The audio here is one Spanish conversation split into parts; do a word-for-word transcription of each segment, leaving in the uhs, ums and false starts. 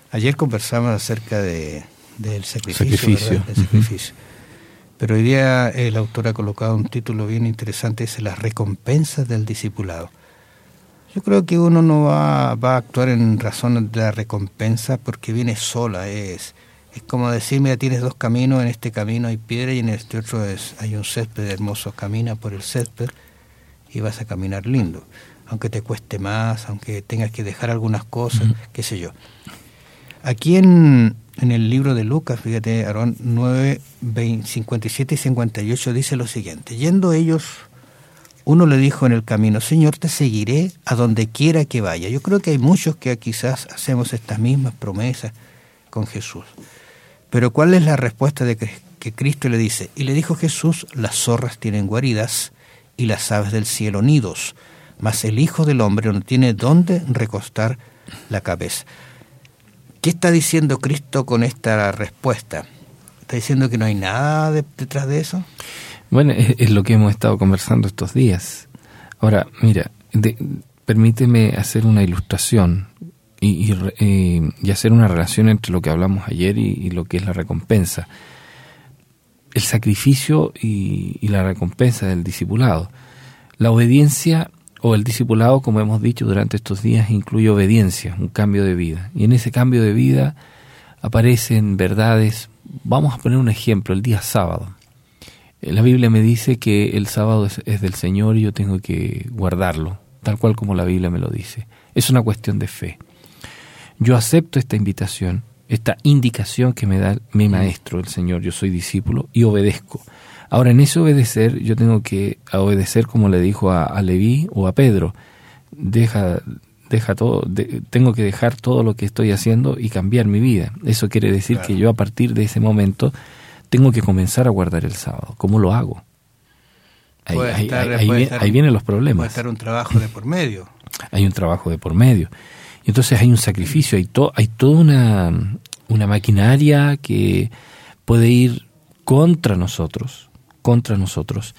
Ayer conversamos acerca de, del sacrificio, sacrificio. Del sacrificio. Uh-huh. Pero hoy día el autor ha colocado un título bien interesante, dice las recompensas del discipulado. Yo creo que uno no va, va a actuar en razón de la recompensa porque viene sola. Es, es como decir, mira, tienes dos caminos, en este camino hay piedra y en este otro es, hay un césped hermoso, camina por el césped y vas a caminar lindo. Aunque te cueste más, aunque tengas que dejar algunas cosas, uh-huh. qué sé yo. Aquí en, en el libro de Lucas, fíjate, Aarón, nueve, veinte, cincuenta y siete y cincuenta y ocho dice lo siguiente. Yendo ellos, uno le dijo en el camino, Señor, te seguiré a donde quiera que vaya. Yo creo que hay muchos que quizás hacemos estas mismas promesas con Jesús. Pero ¿cuál es la respuesta de que, que Cristo le dice? Y le dijo Jesús, las zorras tienen guaridas y las aves del cielo nidos, mas el Hijo del Hombre no tiene dónde recostar la cabeza. ¿Qué está diciendo Cristo con esta respuesta? ¿Está diciendo que no hay nada de, detrás de eso? Bueno, es, es lo que hemos estado conversando estos días. Ahora, mira, de, permíteme hacer una ilustración y, y, eh, y hacer una relación entre lo que hablamos ayer y, y lo que es la recompensa. El sacrificio y, y la recompensa del discipulado. La obediencia o el discipulado, como hemos dicho durante estos días, incluye obediencia, un cambio de vida. Y en ese cambio de vida aparecen verdades. Vamos a poner un ejemplo, el día sábado. La Biblia me dice que el sábado es, es del Señor y yo tengo que guardarlo, tal cual como la Biblia me lo dice. Es una cuestión de fe. Yo acepto esta invitación, esta indicación que me da mi maestro, el Señor. Yo soy discípulo y obedezco. Ahora, en ese obedecer, yo tengo que obedecer como le dijo a, a Leví o a Pedro. Deja, deja todo, de, tengo que dejar todo lo que estoy haciendo y cambiar mi vida. Eso quiere decir claro. que yo a partir de ese momento tengo que comenzar a guardar el sábado. ¿Cómo lo hago? Ahí, ahí, estar, ahí, ahí, ahí vienen los problemas. Puede estar un trabajo de por medio. Hay un trabajo de por medio. Y entonces hay un sacrificio, hay, to, hay toda una, una maquinaria que puede ir contra nosotros. contra nosotros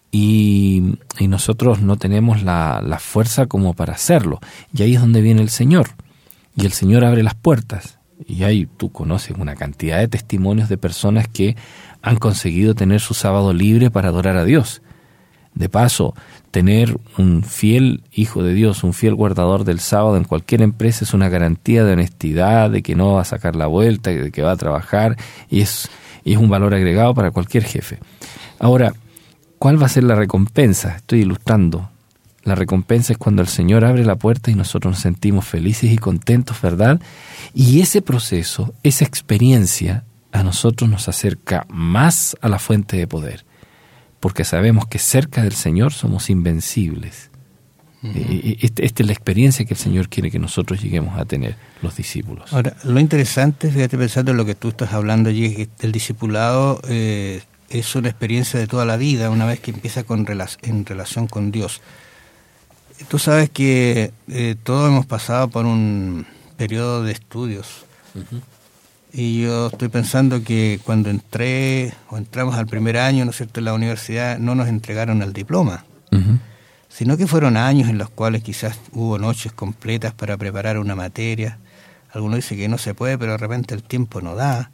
y, y nosotros no tenemos la, la fuerza como para hacerlo, y ahí es donde viene el Señor, y el Señor abre las puertas, y ahí tú conoces una cantidad de testimonios de personas que han conseguido tener su sábado libre para adorar a Dios. De paso, tener un fiel hijo de Dios, un fiel guardador del sábado en cualquier empresa es una garantía de honestidad, de que no va a sacar la vuelta, de que va a trabajar, y es, y es un valor agregado para cualquier jefe. Ahora, ¿cuál va a ser la recompensa? Estoy ilustrando. La recompensa es cuando el Señor abre la puerta y nosotros nos sentimos felices y contentos, ¿verdad? Y ese proceso, esa experiencia, a nosotros nos acerca más a la fuente de poder, porque sabemos que cerca del Señor somos invencibles. Uh-huh. Esta este es la experiencia que el Señor quiere que nosotros lleguemos a tener, los discípulos. Ahora, lo interesante, fíjate, pensando en lo que tú estás hablando allí, es que el discipulado eh, es una experiencia de toda la vida, una vez que empieza con rela- en relación con Dios. Tú sabes que eh, todos hemos pasado por un periodo de estudios. Uh-huh. Y yo estoy pensando que cuando entré o entramos al primer año, ¿no es cierto?, en la universidad, no nos entregaron el diploma, uh-huh. sino que fueron años en los cuales quizás hubo noches completas para preparar una materia. Algunos dicen que no se puede, pero de repente el tiempo no da.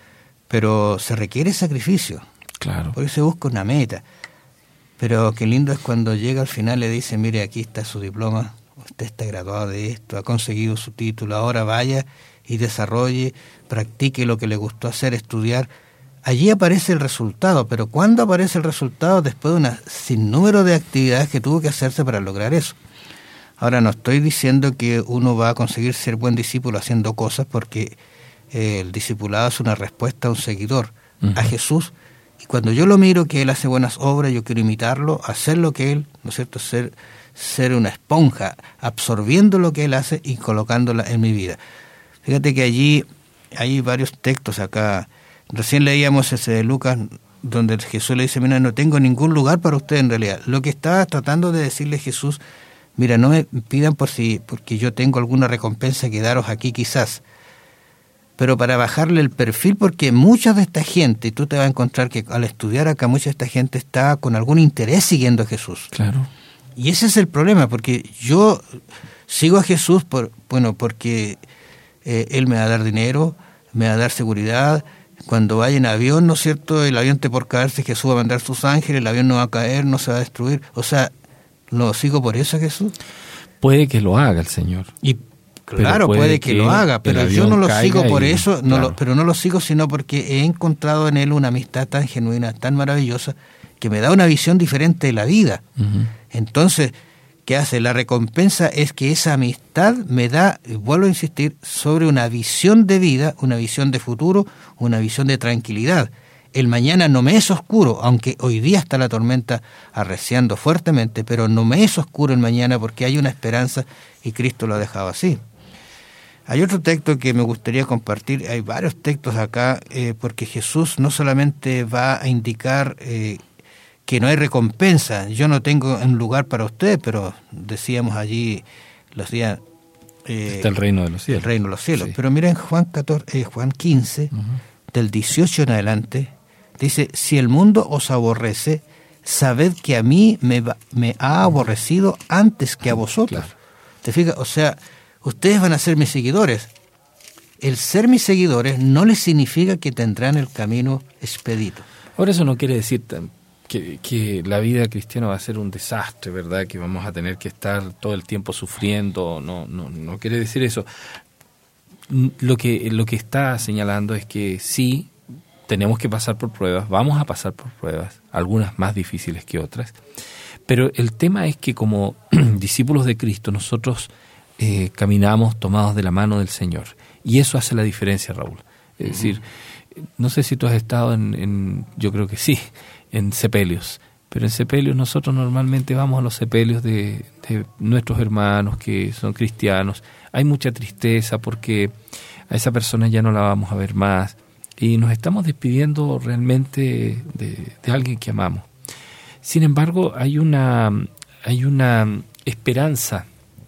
Pero se requiere sacrificio. Claro. Porque se busca una meta. Pero qué lindo es cuando llega al final y le dice, mire, aquí está su diploma, usted está graduado de esto, ha conseguido su título, ahora vaya y desarrolle, practique lo que le gustó hacer, estudiar. Allí aparece el resultado, pero ¿cuándo aparece el resultado? Después de un sinnúmero de actividades que tuvo que hacerse para lograr eso. Ahora, no estoy diciendo que uno va a conseguir ser buen discípulo haciendo cosas, porque eh, el discipulado es una respuesta a un seguidor, uh-huh. a Jesús. Y cuando yo lo miro, que Él hace buenas obras, yo quiero imitarlo, hacer lo que Él, ¿no es cierto?, ser, ser una esponja, absorbiendo lo que Él hace y colocándola en mi vida. Fíjate que allí hay varios textos acá. Recién leíamos ese de Lucas, donde Jesús le dice, mira, no tengo ningún lugar para usted en realidad. Lo que estaba tratando de decirle Jesús, mira, no me pidan por si, porque yo tengo alguna recompensa que daros aquí quizás, pero para bajarle el perfil, porque mucha de esta gente, y tú te vas a encontrar que al estudiar acá, mucha de esta gente está con algún interés siguiendo a Jesús. Claro. Y ese es el problema, porque yo sigo a Jesús, por bueno, porque eh, Él me va a dar dinero, me va a dar seguridad. Cuando vaya en avión, ¿no es cierto?, el avión te por caerse, Jesús va a mandar sus ángeles, el avión no va a caer, no se va a destruir. O sea, ¿lo sigo por eso, Jesús? Puede que lo haga el Señor. Y claro, puede, puede que, que lo haga, pero yo no lo sigo por y, eso, no claro. lo, pero no lo sigo sino porque he encontrado en Él una amistad tan genuina, tan maravillosa, que me da una visión diferente de la vida. Uh-huh. Entonces, ¿qué hace? La recompensa es que esa amistad me da, vuelvo a insistir, sobre una visión de vida, una visión de futuro, una visión de tranquilidad. El mañana no me es oscuro, aunque hoy día está la tormenta arreciando fuertemente, pero no me es oscuro el mañana porque hay una esperanza y Cristo lo ha dejado así. Hay otro texto que me gustaría compartir, hay varios textos acá, eh, porque Jesús no solamente va a indicar eh, que no hay recompensa, yo no tengo un lugar para usted, pero decíamos allí los días... Eh, está el reino de los cielos. El reino de los cielos. Sí. Pero miren Juan, catorce, eh, Juan quince, uh-huh. del dieciocho en adelante, dice, si el mundo os aborrece, sabed que a mí me, me ha aborrecido antes que a vosotros. Claro. ¿Te fijas? O sea, ustedes van a ser mis seguidores. El ser mis seguidores no les significa que tendrán el camino expedito. Ahora eso no quiere decir que, que la vida cristiana va a ser un desastre, ¿verdad? Que vamos a tener que estar todo el tiempo sufriendo. No, no, no quiere decir eso. Lo que, lo que está señalando es que sí, tenemos que pasar por pruebas, vamos a pasar por pruebas, algunas más difíciles que otras, pero el tema es que como discípulos de Cristo nosotros eh, caminamos tomados de la mano del Señor, y eso hace la diferencia, Raúl. Es uh-huh. decir, no sé si tú has estado en, en, yo creo que sí, en sepelios, pero en sepelios nosotros normalmente vamos a los sepelios de, de nuestros hermanos que son cristianos, hay mucha tristeza porque a esa persona ya no la vamos a ver más, y nos estamos despidiendo realmente de, de alguien que amamos. Sin embargo, hay una, hay una esperanza,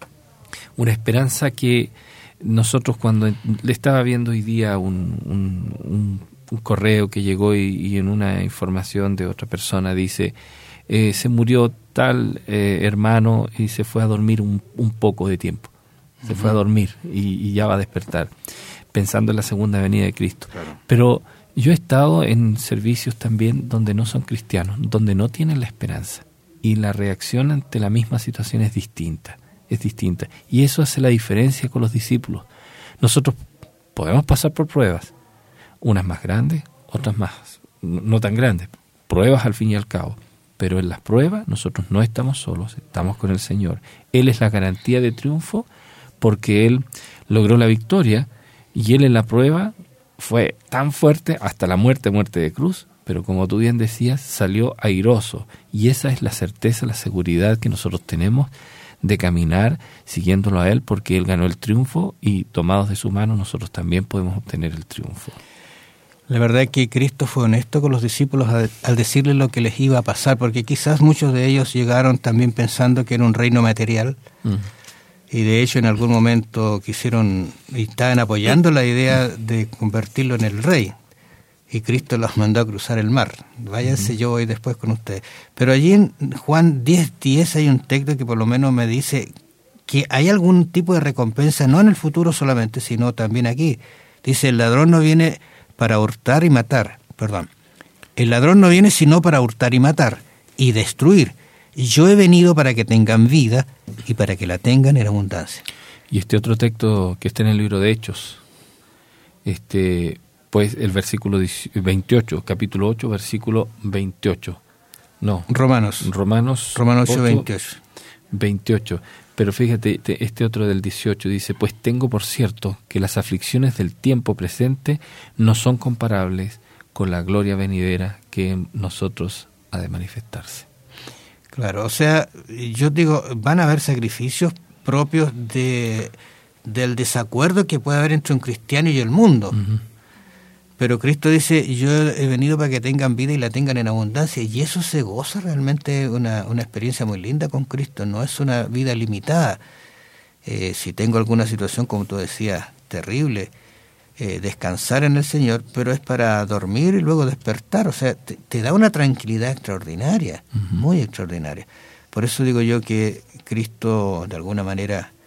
una esperanza que nosotros cuando le estaba viendo hoy día un, un, un, un correo que llegó y, y en una información de otra persona dice, eh, se murió tal eh, hermano y se fue a dormir un, un poco de tiempo. Se uh-huh. fue a dormir y, y ya va a despertar, pensando en la segunda venida de Cristo. Claro. Pero yo he estado en servicios también donde no son cristianos, donde no tienen la esperanza, y la reacción ante la misma situación es distinta, es distinta. Y eso hace la diferencia con los discípulos. Nosotros podemos pasar por pruebas, unas más grandes, otras más no tan grandes, pruebas al fin y al cabo. Pero en las pruebas nosotros no estamos solos, estamos con el Señor. Él es la garantía de triunfo porque Él logró la victoria. Y Él en la prueba fue tan fuerte hasta la muerte, muerte de cruz, pero como tú bien decías, salió airoso. Y esa es la certeza, la seguridad que nosotros tenemos de caminar siguiéndolo a Él, porque Él ganó el triunfo y tomados de su mano nosotros también podemos obtener el triunfo. La verdad es que Cristo fue honesto con los discípulos al, al decirles lo que les iba a pasar, porque quizás muchos de ellos llegaron también pensando que era un reino material. Mm. Y de hecho en algún momento quisieron y estaban apoyando la idea de convertirlo en el rey. Y Cristo los mandó a cruzar el mar. Váyanse, uh-huh. yo voy después con ustedes. Pero allí en Juan diez diez hay un texto que por lo menos me dice que hay algún tipo de recompensa, no en el futuro solamente, sino también aquí. Dice, el ladrón no viene para hurtar y matar. Perdón. El ladrón no viene sino para hurtar y matar y destruir. Yo he venido para que tengan vida y para que la tengan en abundancia. Y este otro texto que está en el libro de Hechos, este, pues el versículo veintiocho, capítulo ocho, versículo veintiocho. No. Romanos. Romanos. Romanos ocho, veintiocho. veintiocho. Pero fíjate, este otro del dieciocho dice, pues tengo por cierto que las aflicciones del tiempo presente no son comparables con la gloria venidera que en nosotros ha de manifestarse. Claro, o sea, yo digo, van a haber sacrificios propios de del desacuerdo que puede haber entre un cristiano y el mundo. Uh-huh. Pero Cristo dice, yo he venido para que tengan vida y la tengan en abundancia, y eso se goza realmente, una, una experiencia muy linda con Cristo, no es una vida limitada. Eh, si tengo alguna situación, como tú decías, terrible, eh, descansar en el Señor, pero es para dormir y luego despertar, o sea, te, te da una tranquilidad extraordinaria, uh-huh. muy extraordinaria. Por eso digo yo que Cristo, de alguna manera,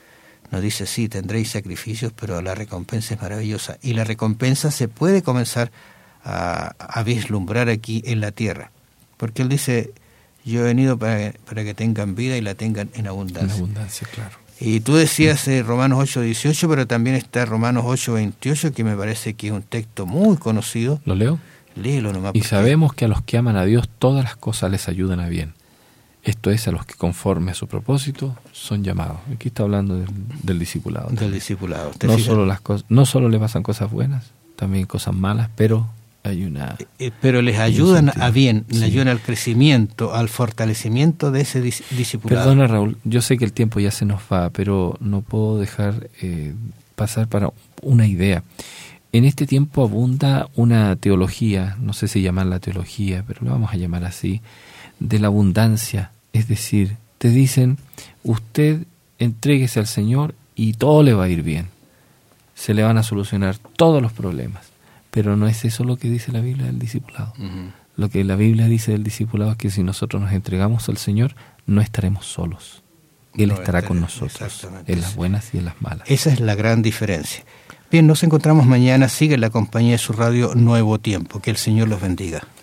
nos dice, sí, tendréis sacrificios, pero la recompensa es maravillosa. Y la recompensa se puede comenzar a, a vislumbrar aquí en la tierra. Porque Él dice, yo he venido para, para que tengan vida y la tengan en abundancia. En abundancia, claro. Y tú decías eh, Romanos ocho dieciocho, pero también está Romanos ocho veintiocho, que me parece que es un texto muy conocido. ¿Lo leo? Léelo nomás. Y porque... sabemos que a los que aman a Dios todas las cosas les ayudan a bien. Esto es, a los que conforme a su propósito son llamados. Aquí está hablando del, del discipulado. Del discipulado. No solo, las cosas, no solo le pasan cosas buenas, también cosas malas, pero hay una... Eh, pero les ayudan a bien, sí. les ayudan al crecimiento, al fortalecimiento de ese dis- discipulado. Perdona, Raúl, yo sé que el tiempo ya se nos va, pero no puedo dejar eh, pasar para una idea. En este tiempo abunda una teología, no sé si llamarla teología, pero lo vamos a llamar así, de la abundancia. Es decir, te dicen, usted entréguese al Señor y todo le va a ir bien. Se le van a solucionar todos los problemas. Pero no es eso lo que dice la Biblia del discipulado. Uh-huh. Lo que la Biblia dice del discipulado es que si nosotros nos entregamos al Señor, no estaremos solos. Él no estará con nosotros, en las buenas y en las malas. Esa es la gran diferencia. Bien, nos encontramos mañana. Sigue en la compañía de su radio Nuevo Tiempo. Que el Señor los bendiga.